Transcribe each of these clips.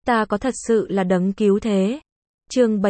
Ta có thật sự là đấng cứu thế. Chương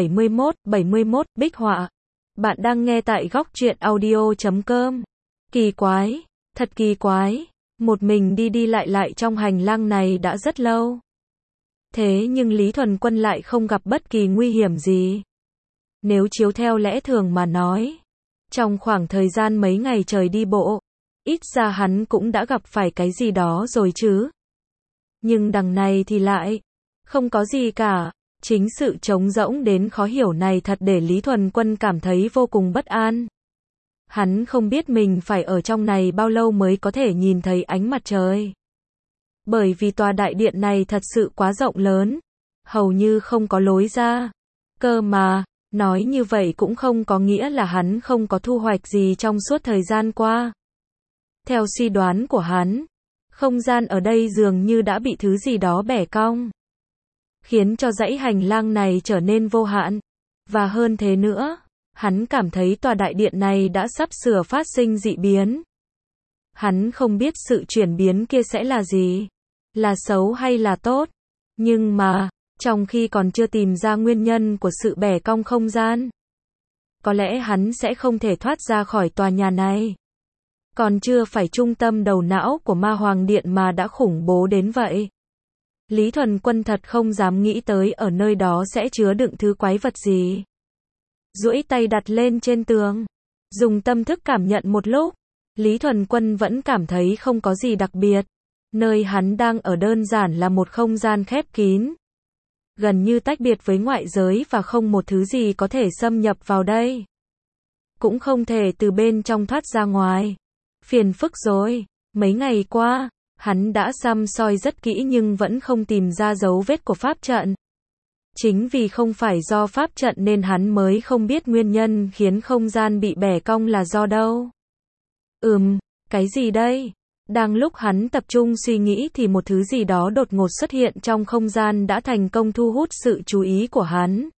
71, Bích họa. Bạn đang nghe tại góc truyện audio.com. Kỳ quái, thật kỳ quái. Một mình đi lại trong hành lang này đã rất lâu. Thế nhưng Lý Thuần Quân lại không gặp bất kỳ nguy hiểm gì. Nếu chiếu theo lẽ thường mà nói, trong khoảng thời gian mấy ngày trời đi bộ, ít ra hắn cũng đã gặp phải cái gì đó rồi chứ. Nhưng đằng này thì lại không có gì cả. Chính sự trống rỗng đến khó hiểu này thật để Lý Thuần Quân cảm thấy vô cùng bất an. Hắn không biết mình phải ở trong này bao lâu mới có thể nhìn thấy ánh mặt trời. Bởi vì tòa đại điện này thật sự quá rộng lớn, hầu như không có lối ra. Cơ mà, nói như vậy cũng không có nghĩa là hắn không có thu hoạch gì trong suốt thời gian qua. Theo suy đoán của hắn, không gian ở đây dường như đã bị thứ gì đó bẻ cong, khiến cho dãy hành lang này trở nên vô hạn. Và hơn thế nữa, hắn cảm thấy tòa đại điện này đã sắp sửa phát sinh dị biến. Hắn không biết sự chuyển biến kia sẽ là gì, là xấu hay là tốt. Nhưng mà, trong khi còn chưa tìm ra nguyên nhân của sự bẻ cong không gian, có lẽ hắn sẽ không thể thoát ra khỏi tòa nhà này. Còn chưa phải trung tâm đầu não của Ma Hoàng Điện mà đã khủng bố đến vậy. Lý Thuần Quân thật không dám nghĩ tới ở nơi đó sẽ chứa đựng thứ quái vật gì. Duỗi tay đặt lên trên tường, dùng tâm thức cảm nhận một lúc, Lý Thuần Quân vẫn cảm thấy không có gì đặc biệt. Nơi hắn đang ở đơn giản là một không gian khép kín, gần như tách biệt với ngoại giới và không một thứ gì có thể xâm nhập vào đây. Cũng không thể từ bên trong thoát ra ngoài. Phiền phức rồi, mấy ngày qua, hắn đã săm soi rất kỹ nhưng vẫn không tìm ra dấu vết của pháp trận. Chính vì không phải do pháp trận nên hắn mới không biết nguyên nhân khiến không gian bị bẻ cong là do đâu. Cái gì đây? Đang lúc hắn tập trung suy nghĩ thì một thứ gì đó đột ngột xuất hiện trong không gian đã thành công thu hút sự chú ý của hắn.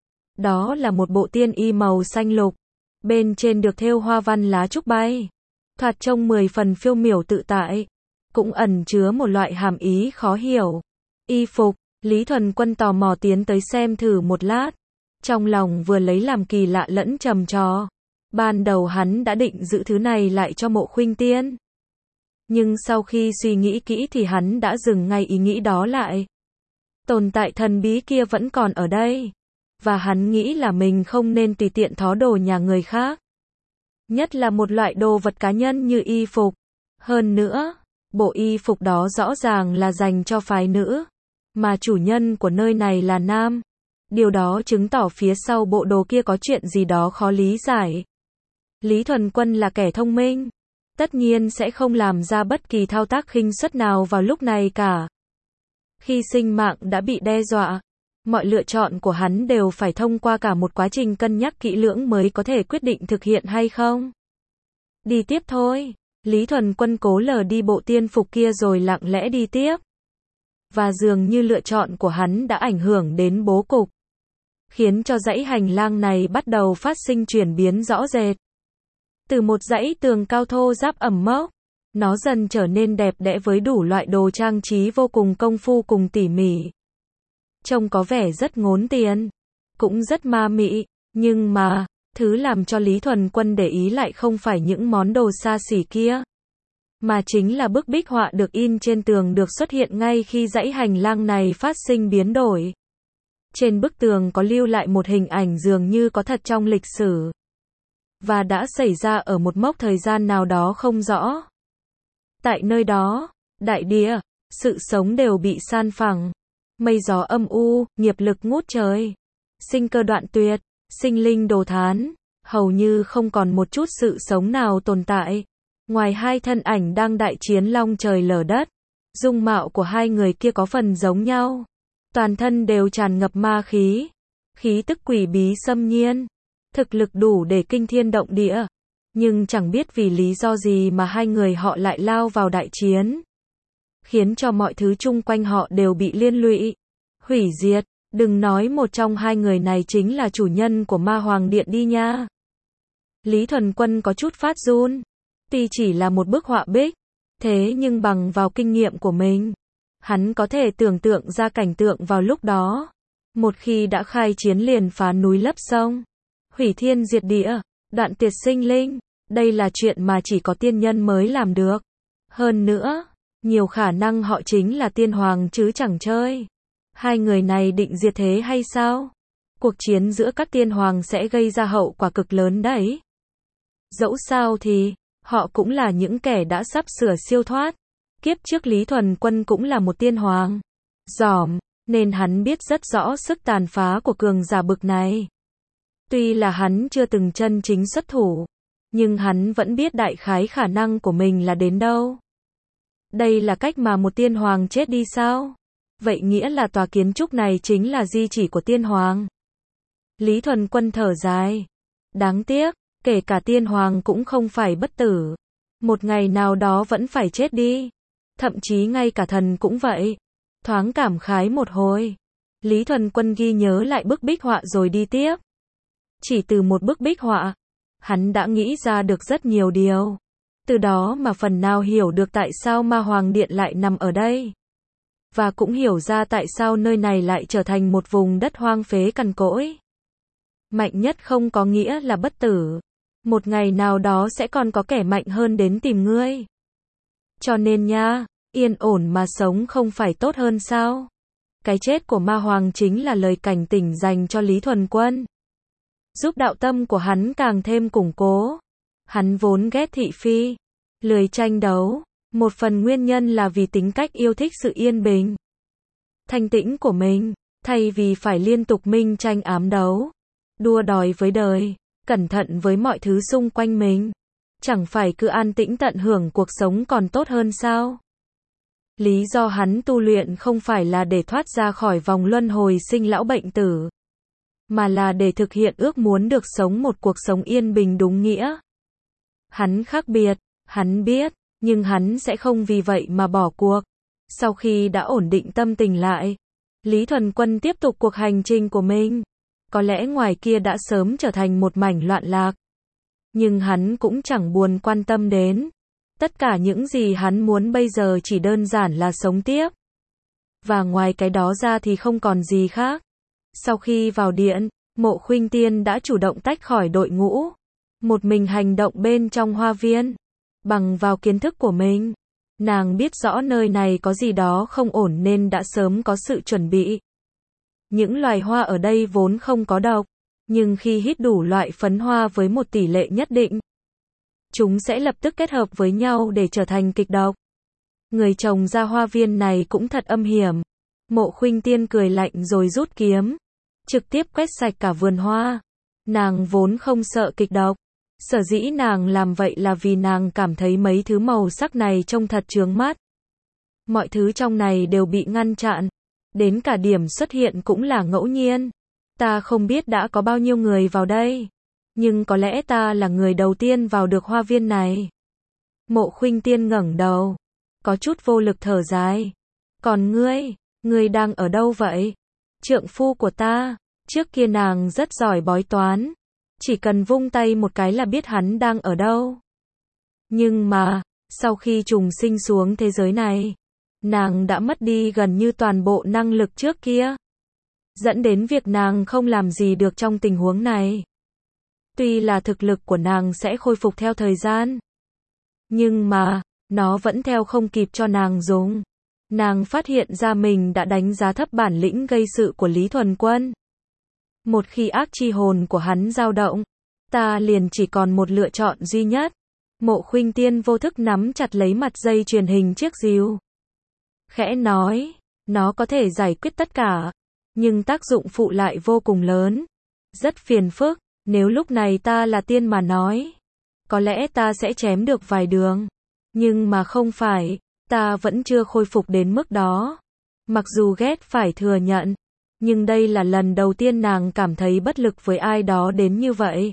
Đó là một bộ tiên y màu xanh lục, bên trên được thêu hoa văn lá trúc bay. Thoạt trông 10 phần phiêu miểu tự tại, cũng ẩn chứa một loại hàm ý khó hiểu. Y phục, Lý Thuần Quân tò mò tiến tới xem thử một lát. Trong lòng vừa lấy làm kỳ lạ lẫn trầm trò. Ban đầu hắn đã định giữ thứ này lại cho Mộ Khuynh Tiên. Nhưng sau khi suy nghĩ kỹ thì hắn đã dừng ngay ý nghĩ đó lại. Tồn tại thần bí kia vẫn còn ở đây. Và hắn nghĩ là mình không nên tùy tiện thó đồ nhà người khác. Nhất là một loại đồ vật cá nhân như y phục. Hơn nữa, bộ y phục đó rõ ràng là dành cho phái nữ, mà chủ nhân của nơi này là nam. Điều đó chứng tỏ phía sau bộ đồ kia có chuyện gì đó khó lý giải. Lý Thuần Quân là kẻ thông minh, tất nhiên sẽ không làm ra bất kỳ thao tác khinh suất nào vào lúc này cả. Khi sinh mạng đã bị đe dọa, mọi lựa chọn của hắn đều phải thông qua cả một quá trình cân nhắc kỹ lưỡng mới có thể quyết định thực hiện hay không. Đi tiếp thôi. Lý Thuần Quân cố lờ đi bộ tiên phục kia rồi lặng lẽ đi tiếp. Và dường như lựa chọn của hắn đã ảnh hưởng đến bố cục, khiến cho dãy hành lang này bắt đầu phát sinh chuyển biến rõ rệt. Từ một dãy tường cao thô ráp ẩm mốc, nó dần trở nên đẹp đẽ với đủ loại đồ trang trí vô cùng công phu cùng tỉ mỉ. Trông có vẻ rất ngốn tiền, cũng rất ma mị, nhưng mà, thứ làm cho Lý Thuần Quân để ý lại không phải những món đồ xa xỉ kia, mà chính là bức bích họa được in trên tường được xuất hiện ngay khi dãy hành lang này phát sinh biến đổi. Trên bức tường có lưu lại một hình ảnh dường như có thật trong lịch sử, và đã xảy ra ở một mốc thời gian nào đó không rõ. Tại nơi đó, đại địa, sự sống đều bị san phẳng. Mây gió âm u, nghiệp lực ngút trời, sinh cơ đoạn tuyệt, sinh linh đồ thán, hầu như không còn một chút sự sống nào tồn tại. Ngoài hai thân ảnh đang đại chiến long trời lở đất, dung mạo của hai người kia có phần giống nhau. Toàn thân đều tràn ngập ma khí, khí tức quỷ bí xâm nhiên, thực lực đủ để kinh thiên động địa. Nhưng chẳng biết vì lý do gì mà hai người họ lại lao vào đại chiến, khiến cho mọi thứ chung quanh họ đều bị liên lụy, hủy diệt. Đừng nói một trong hai người này chính là chủ nhân của Ma Hoàng Điện đi nha. Lý Thuần Quân có chút phát run. Tuy chỉ là một bức họa bích, thế nhưng bằng vào kinh nghiệm của mình, Hắn có thể tưởng tượng ra cảnh tượng vào lúc đó. Một khi đã khai chiến liền phá núi lấp sông, hủy thiên diệt địa, đoạn tuyệt sinh linh. Đây là chuyện mà chỉ có tiên nhân mới làm được. Hơn nữa, nhiều khả năng họ chính là tiên hoàng chứ chẳng chơi. Hai người này định diệt thế hay sao? Cuộc chiến giữa các tiên hoàng sẽ gây ra hậu quả cực lớn đấy. Dẫu sao thì, họ cũng là những kẻ đã sắp sửa siêu thoát. Kiếp trước Lý Thuần Quân cũng là một tiên hoàng. Giỏm, nên hắn biết rất rõ sức tàn phá của cường giả bực này. Tuy là hắn chưa từng chân chính xuất thủ, nhưng hắn vẫn biết đại khái khả năng của mình là đến đâu. Đây là cách mà một tiên hoàng chết đi sao? Vậy nghĩa là tòa kiến trúc này chính là di chỉ của tiên hoàng. Lý Thuần Quân thở dài. Đáng tiếc, kể cả tiên hoàng cũng không phải bất tử. Một ngày nào đó vẫn phải chết đi. Thậm chí ngay cả thần cũng vậy. Thoáng cảm khái một hồi, Lý Thuần Quân ghi nhớ lại bức bích họa rồi đi tiếp. Chỉ từ một bức bích họa, hắn đã nghĩ ra được rất nhiều điều. Từ đó mà phần nào hiểu được tại sao Ma Hoàng Điện lại nằm ở đây. Và cũng hiểu ra tại sao nơi này lại trở thành một vùng đất hoang phế cằn cỗi. Mạnh nhất không có nghĩa là bất tử. Một ngày nào đó sẽ còn có kẻ mạnh hơn đến tìm ngươi. Cho nên nha, yên ổn mà sống không phải tốt hơn sao? Cái chết của Ma Hoàng chính là lời cảnh tỉnh dành cho Lý Thuần Quân. Giúp đạo tâm của hắn càng thêm củng cố. Hắn vốn ghét thị phi, lười tranh đấu. Một phần nguyên nhân là vì tính cách yêu thích sự yên bình, thanh tĩnh của mình, thay vì phải liên tục minh tranh ám đấu, đua đòi với đời, cẩn thận với mọi thứ xung quanh mình. Chẳng phải cứ an tĩnh tận hưởng cuộc sống còn tốt hơn sao? Lý do hắn tu luyện không phải là để thoát ra khỏi vòng luân hồi sinh lão bệnh tử, mà là để thực hiện ước muốn được sống một cuộc sống yên bình đúng nghĩa. Hắn khác biệt, hắn biết, nhưng hắn sẽ không vì vậy mà bỏ cuộc. Sau khi đã ổn định tâm tình lại, Lý Thuần Quân tiếp tục cuộc hành trình của mình. Có lẽ ngoài kia đã sớm trở thành một mảnh loạn lạc, nhưng hắn cũng chẳng buồn quan tâm đến. Tất cả những gì hắn muốn bây giờ chỉ đơn giản là sống tiếp. Và ngoài cái đó ra thì không còn gì khác. Sau khi vào điện, Mộ Khuynh Tiên đã chủ động tách khỏi đội ngũ, một mình hành động bên trong hoa viên. Bằng vào kiến thức của mình, nàng biết rõ nơi này có gì đó không ổn nên đã sớm có sự chuẩn bị. Những loài hoa ở đây vốn không có độc, nhưng khi hít đủ loại phấn hoa với một tỷ lệ nhất định, chúng sẽ lập tức kết hợp với nhau để trở thành kịch độc. Người trồng ra hoa viên này cũng thật âm hiểm. Mộ Khuynh Tiên cười lạnh rồi rút kiếm, trực tiếp quét sạch cả vườn hoa. Nàng vốn không sợ kịch độc. Sở dĩ nàng làm vậy là vì nàng cảm thấy mấy thứ màu sắc này trông thật chướng mắt. Mọi thứ trong này đều bị ngăn chặn. Đến cả điểm xuất hiện cũng là ngẫu nhiên. Ta không biết đã có bao nhiêu người vào đây, nhưng có lẽ ta là người đầu tiên vào được hoa viên này. Mộ Khuynh Tiên ngẩng đầu, có chút vô lực thở dài. Còn ngươi đang ở đâu vậy? Trượng phu của ta. Trước kia nàng rất giỏi bói toán, chỉ cần vung tay một cái là biết hắn đang ở đâu. Nhưng mà, sau khi trùng sinh xuống thế giới này, nàng đã mất đi gần như toàn bộ năng lực trước kia, dẫn đến việc nàng không làm gì được trong tình huống này. Tuy là thực lực của nàng sẽ khôi phục theo thời gian, nhưng mà, nó vẫn theo không kịp cho nàng dùng. Nàng phát hiện ra mình đã đánh giá thấp bản lĩnh gây sự của Lý Thuần Quân. Một khi ác chi hồn của hắn dao động, ta liền chỉ còn một lựa chọn duy nhất. Mộ Khuynh Tiên vô thức nắm chặt lấy mặt dây truyền hình chiếc rìu. Khẽ nói, nó có thể giải quyết tất cả, nhưng tác dụng phụ lại vô cùng lớn. Rất phiền phức, nếu lúc này ta là tiên mà nói, có lẽ ta sẽ chém được vài đường. Nhưng mà không phải, ta vẫn chưa khôi phục đến mức đó. Mặc dù ghét phải thừa nhận, nhưng đây là lần đầu tiên nàng cảm thấy bất lực với ai đó đến như vậy.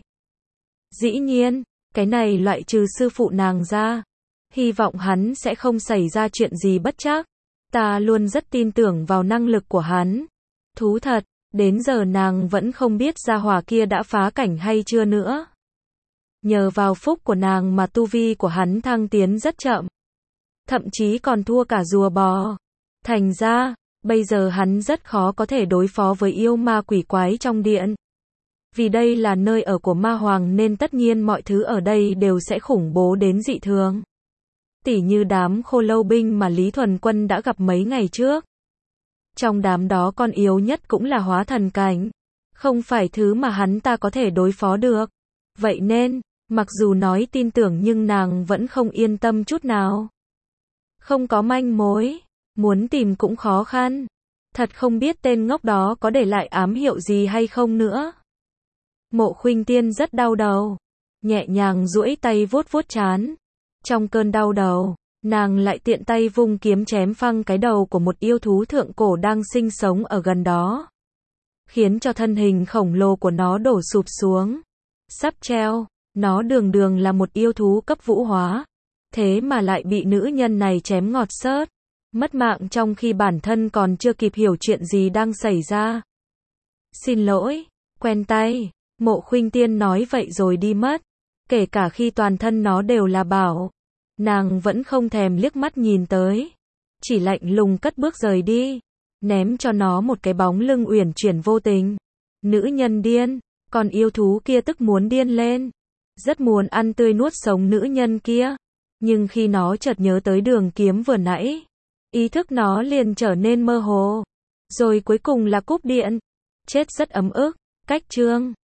Dĩ nhiên, cái này loại trừ sư phụ nàng ra. Hy vọng hắn sẽ không xảy ra chuyện gì bất trắc. Ta luôn rất tin tưởng vào năng lực của hắn. Thú thật, đến giờ nàng vẫn không biết gia hỏa kia đã phá cảnh hay chưa nữa. Nhờ vào phúc của nàng mà tu vi của hắn thăng tiến rất chậm. Thậm chí còn thua cả rùa bò. Thành ra, bây giờ hắn rất khó có thể đối phó với yêu ma quỷ quái trong điện. Vì đây là nơi ở của ma hoàng nên tất nhiên mọi thứ ở đây đều sẽ khủng bố đến dị thường. Tỉ như đám khô lâu binh mà Lý Thuần Quân đã gặp mấy ngày trước. Trong đám đó con yếu nhất cũng là hóa thần cảnh. Không phải thứ mà hắn ta có thể đối phó được. Vậy nên, mặc dù nói tin tưởng nhưng nàng vẫn không yên tâm chút nào. Không có manh mối, muốn tìm cũng khó khăn. Thật không biết tên ngốc đó có để lại ám hiệu gì hay không nữa. Mộ Khuynh Tiên rất đau đầu, nhẹ nhàng duỗi tay vuốt vuốt trán. Trong cơn đau đầu, nàng lại tiện tay vung kiếm chém phăng cái đầu của một yêu thú thượng cổ đang sinh sống ở gần đó, khiến cho thân hình khổng lồ của nó đổ sụp xuống, sắp treo. Nó đường đường là một yêu thú cấp vũ hóa, thế mà lại bị nữ nhân này chém ngọt xớt, mất mạng trong khi bản thân còn chưa kịp hiểu chuyện gì đang xảy ra. Xin lỗi, quen tay, Mộ Khuynh Tiên nói vậy rồi đi mất. Kể cả khi toàn thân nó đều là bảo, nàng vẫn không thèm liếc mắt nhìn tới, chỉ lạnh lùng cất bước rời đi, ném cho nó một cái bóng lưng uyển chuyển vô tình. Nữ nhân điên, còn yêu thú kia tức muốn điên lên, rất muốn ăn tươi nuốt sống nữ nhân kia, nhưng khi nó chợt nhớ tới đường kiếm vừa nãy, ý thức nó liền trở nên mơ hồ, rồi cuối cùng là cúp điện. Chết rất ấm ức. Cách chương